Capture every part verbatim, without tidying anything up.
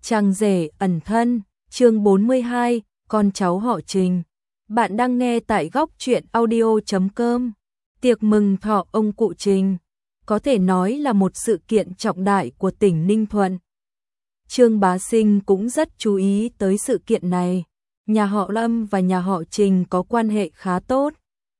Chàng rể ẩn thân, chương bốn mươi hai, con cháu họ Trình. Bạn đang nghe tại góc truyện audio chấm com. Tiệc mừng thọ ông cụ Trình, có thể nói là một sự kiện trọng đại của tỉnh Ninh Thuận. Trương Bá Sinh cũng rất chú ý tới sự kiện này. Nhà họ Lâm và nhà họ Trình có quan hệ khá tốt.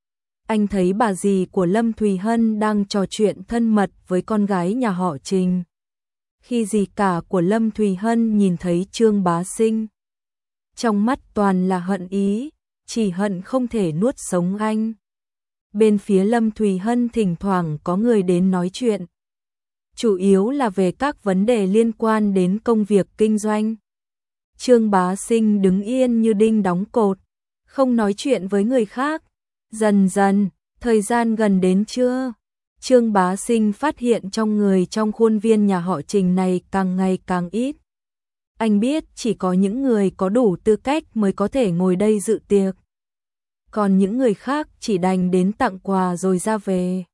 Anh thấy bà dì của Lâm Thùy Hân đang trò chuyện thân mật với con gái nhà họ Trình. Khi dì cả của Lâm Thùy Hân nhìn thấy Trương Bá Sinh, trong mắt toàn là hận ý, chỉ hận không thể nuốt sống anh. Bên phía Lâm Thùy Hân thỉnh thoảng có người đến nói chuyện, chủ yếu là về các vấn đề liên quan đến công việc kinh doanh. Trương Bá Sinh đứng yên như đinh đóng cột, không nói chuyện với người khác. Dần dần, thời gian gần đến trưa, Trương Bá Sinh phát hiện trong người trong khuôn viên nhà họ Trình này càng ngày càng ít. Anh biết chỉ có những người có đủ tư cách mới có thể ngồi đây dự tiệc. Còn những người khác chỉ đành đến tặng quà rồi ra về.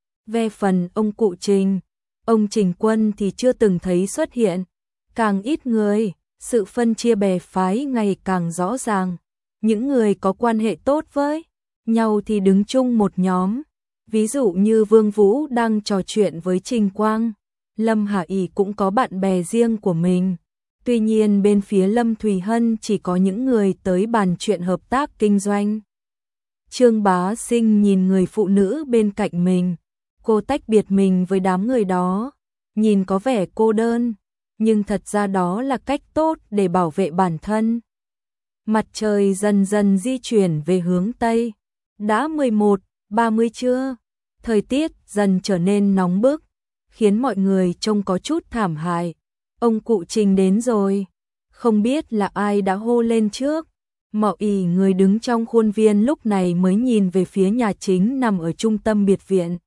Về phần ông cụ Trình, ông Trình Quân thì chưa từng thấy xuất hiện. Càng ít người, sự phân chia bè phái ngày càng rõ ràng. Những người có quan hệ tốt với nhau thì đứng chung một nhóm. Ví dụ như Vương Vũ đang trò chuyện với Trình Quang, Lâm Hà ỷ cũng có bạn bè riêng của mình. Tuy nhiên bên phía Lâm Thùy Hân chỉ có những người tới bàn chuyện hợp tác kinh doanh. Trương Bá Sinh nhìn người phụ nữ bên cạnh mình, cô tách biệt mình với đám người đó, nhìn có vẻ cô đơn, nhưng thật ra đó là cách tốt để bảo vệ bản thân. Mặt trời dần dần di chuyển về hướng Tây, đã mười một ba mươi trưa, thời tiết dần trở nên nóng bức, khiến mọi người trông có chút thảm hại. Ông cụ Trình đến rồi, không biết là ai đã hô lên trước. Mọi ỷ người đứng trong khuôn viên lúc này mới nhìn về phía nhà chính nằm ở trung tâm biệt viện.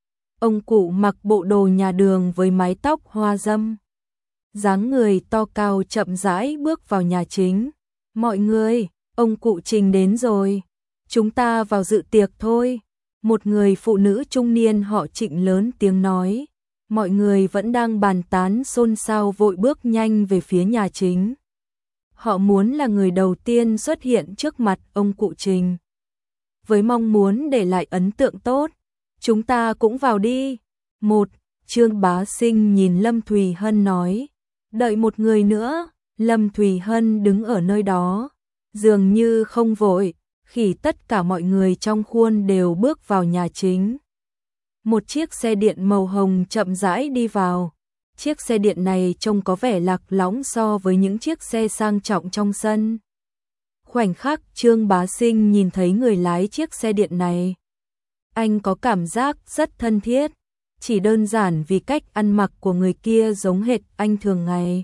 Ông cụ mặc bộ đồ nhà đường với mái tóc hoa dâm, dáng người to cao chậm rãi bước vào nhà chính. Mọi người, ông cụ Trình đến rồi, chúng ta vào dự tiệc thôi. Một người phụ nữ trung niên họ Trịnh lớn tiếng nói. Mọi người vẫn đang bàn tán xôn xao vội bước nhanh về phía nhà chính. Họ muốn là người đầu tiên xuất hiện trước mặt ông cụ Trình, với mong muốn để lại ấn tượng tốt. Chúng ta cũng vào đi. Một, Trương Bá Sinh nhìn Lâm Thùy Hân nói. Đợi một người nữa. Lâm Thùy Hân đứng ở nơi đó, dường như không vội, khi tất cả mọi người trong khuôn đều bước vào nhà chính. Một chiếc xe điện màu hồng chậm rãi đi vào. Chiếc xe điện này trông có vẻ lạc lõng so với những chiếc xe sang trọng trong sân. Khoảnh khắc Trương Bá Sinh nhìn thấy người lái chiếc xe điện này, anh có cảm giác rất thân thiết, chỉ đơn giản vì cách ăn mặc của người kia giống hệt anh thường ngày.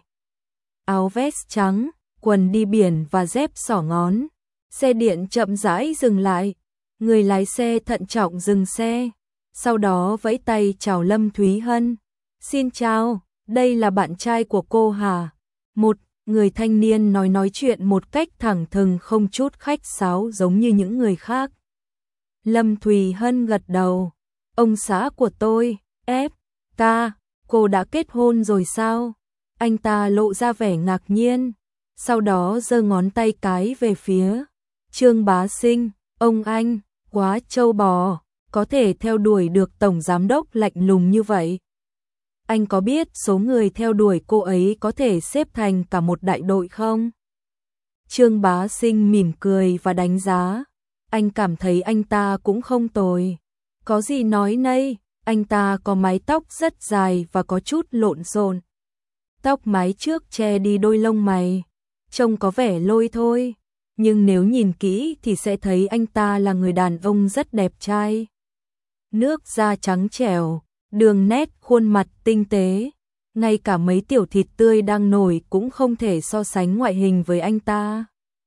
Áo vest trắng, quần đi biển và dép xỏ ngón. Xe điện chậm rãi dừng lại, người lái xe thận trọng dừng xe, sau đó vẫy tay chào Lâm Thúy Hân. Xin chào, đây là bạn trai của cô hả? Một người thanh niên nói nói chuyện một cách thẳng thừng không chút khách sáo giống như những người khác. Lâm Thùy Hân gật đầu. Ông xã của tôi, ép ca, cô đã kết hôn rồi sao? Anh ta lộ ra vẻ ngạc nhiên, sau đó giơ ngón tay cái về phía Trương Bá Sinh. Ông anh, quá trâu bò, có thể theo đuổi được tổng giám đốc lạnh lùng như vậy. Anh có biết số người theo đuổi cô ấy có thể xếp thành cả một đại đội không? Trương Bá Sinh mỉm cười và đánh giá. Anh cảm thấy anh ta cũng không tồi. Có gì nói nấy, anh ta có mái tóc rất dài và có chút lộn xộn. Tóc mái trước che đi đôi lông mày, trông có vẻ lôi thôi, nhưng nếu nhìn kỹ thì sẽ thấy anh ta là người đàn ông rất đẹp trai. Nước da trắng trẻo, đường nét khuôn mặt tinh tế, ngay cả mấy tiểu thịt tươi đang nổi cũng không thể so sánh ngoại hình với anh ta.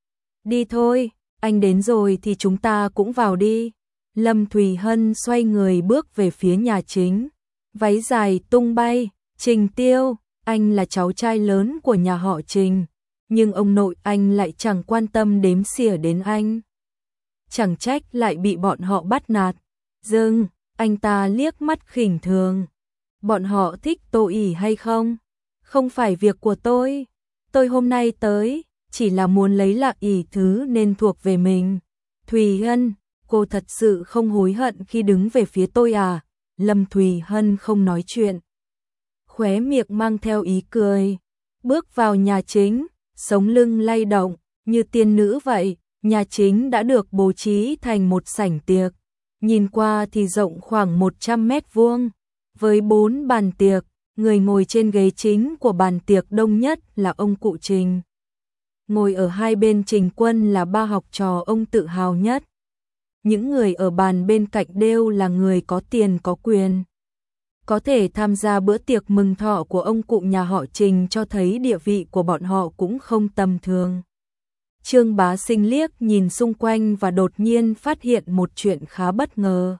Đi thôi, anh đến rồi thì chúng ta cũng vào đi. Lâm Thùy Hân xoay người bước về phía nhà chính, váy dài tung bay. Trình Tiêu, anh là cháu trai lớn của nhà họ Trình, nhưng ông nội anh lại chẳng quan tâm đếm xỉa đến anh. Chẳng trách lại bị bọn họ bắt nạt. Dừng, anh ta liếc mắt khinh thường. Bọn họ thích Tô ỷ hay không? Không phải việc của tôi. Tôi hôm nay tới, chỉ là muốn lấy lại ỷ thứ nên thuộc về mình. Thùy Hân, cô thật sự không hối hận khi đứng về phía tôi à? Lâm Thùy Hân không nói chuyện. Khóe miệng mang theo ý cười. Bước vào nhà chính, sống lưng lay động, như tiên nữ vậy. Nhà chính đã được bố trí thành một sảnh tiệc. Nhìn qua thì rộng khoảng một trăm mét vuông. Với bốn bàn tiệc, người ngồi trên ghế chính của bàn tiệc đông nhất là ông cụ Trình. Ngồi ở hai bên Trình Quân là ba học trò ông tự hào nhất. Những người ở bàn bên cạnh đều là người có tiền có quyền. Có thể tham gia bữa tiệc mừng thọ của ông cụ nhà họ Trình cho thấy địa vị của bọn họ cũng không tầm thường. Trương Bá Sinh liếc nhìn xung quanh và đột nhiên phát hiện một chuyện khá bất ngờ.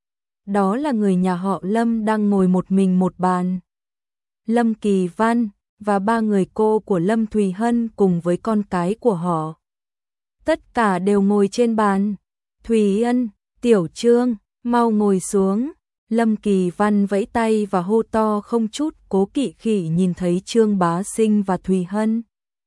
Đó là người nhà họ Lâm đang ngồi một mình một bàn. Lâm Kỳ Văn và ba người cô của Lâm Thùy Hân cùng với con cái của họ. Tất cả đều ngồi trên bàn. Thùy Hân, Tiểu Trương, mau ngồi xuống. Lâm Kỳ Văn vẫy tay và hô to không chút cố kỵ khi nhìn thấy Trương Bá Sinh và Thùy Hân.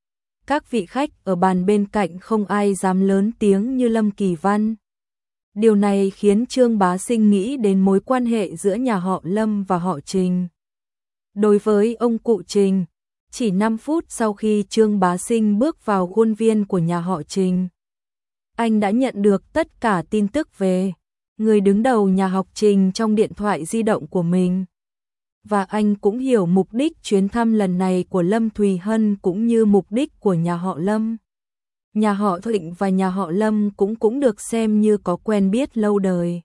Các vị khách ở bàn bên cạnh không ai dám lớn tiếng như Lâm Kỳ Văn. Điều này khiến Trương Bá Sinh nghĩ đến mối quan hệ giữa nhà họ Lâm và họ Trình. Đối với ông cụ Trình, chỉ năm phút sau khi Trương Bá Sinh bước vào khuôn viên của nhà họ Trình, anh đã nhận được tất cả tin tức về người đứng đầu nhà họ Trình trong điện thoại di động của mình. Và anh cũng hiểu mục đích chuyến thăm lần này của Lâm Thùy Hân cũng như mục đích của nhà họ Lâm. Nhà họ Thịnh và nhà họ Lâm cũng cũng được xem như có quen biết lâu đời.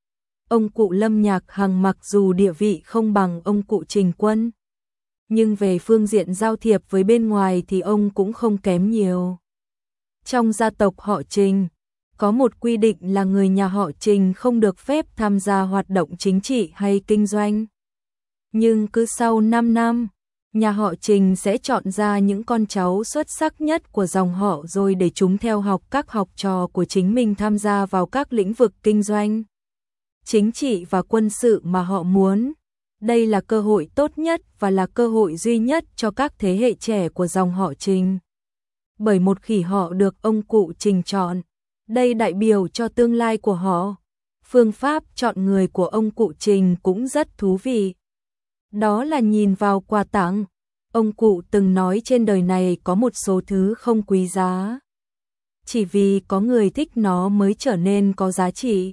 Ông cụ Lâm Nhạc Hằng mặc dù địa vị không bằng ông cụ Trình Quân, nhưng về phương diện giao thiệp với bên ngoài thì ông cũng không kém nhiều. Trong gia tộc họ Trình, có một quy định là người nhà họ Trình không được phép tham gia hoạt động chính trị hay kinh doanh. Nhưng cứ sau năm năm, nhà họ Trình sẽ chọn ra những con cháu xuất sắc nhất của dòng họ rồi để chúng theo học các học trò của chính mình tham gia vào các lĩnh vực kinh doanh, chính trị và quân sự mà họ muốn. Đây là cơ hội tốt nhất và là cơ hội duy nhất cho các thế hệ trẻ của dòng họ Trình. Bởi một khi họ được ông cụ Trình chọn, đây đại biểu cho tương lai của họ. Phương pháp chọn người của ông cụ Trình cũng rất thú vị. Đó là nhìn vào quà tặng. Ông cụ từng nói trên đời này có một số thứ không quý giá. Chỉ vì có người thích nó mới trở nên có giá trị.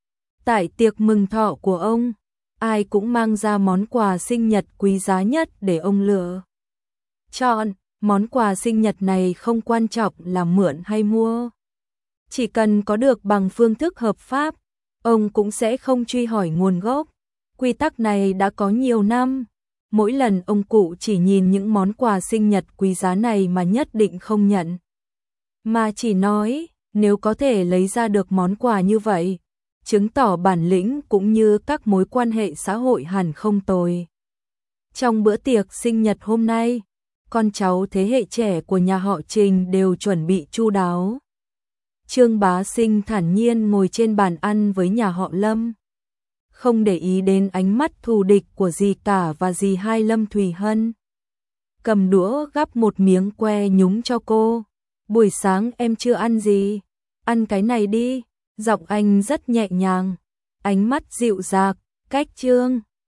Tại tiệc mừng thọ của ông, ai cũng mang ra món quà sinh nhật quý giá nhất để ông lựa chọn. Món quà sinh nhật này không quan trọng là mượn hay mua. Chỉ cần có được bằng phương thức hợp pháp, ông cũng sẽ không truy hỏi nguồn gốc. Quy tắc này đã có nhiều năm. Mỗi lần ông cụ chỉ nhìn những món quà sinh nhật quý giá này mà nhất định không nhận. Mà chỉ nói, nếu có thể lấy ra được món quà như vậy, chứng tỏ bản lĩnh cũng như các mối quan hệ xã hội hẳn không tồi. Trong bữa tiệc sinh nhật hôm nay, con cháu thế hệ trẻ của nhà họ Trình đều chuẩn bị chu đáo. Trương Bá Sinh thản nhiên ngồi trên bàn ăn với nhà họ Lâm, không để ý đến ánh mắt thù địch của dì cả và dì hai Lâm Thùy Hân. Cầm đũa gắp một miếng que nhúng cho cô. Buổi sáng em chưa ăn gì, ăn cái này đi. Giọng anh rất nhẹ nhàng, ánh mắt dịu dàng. Cách Trương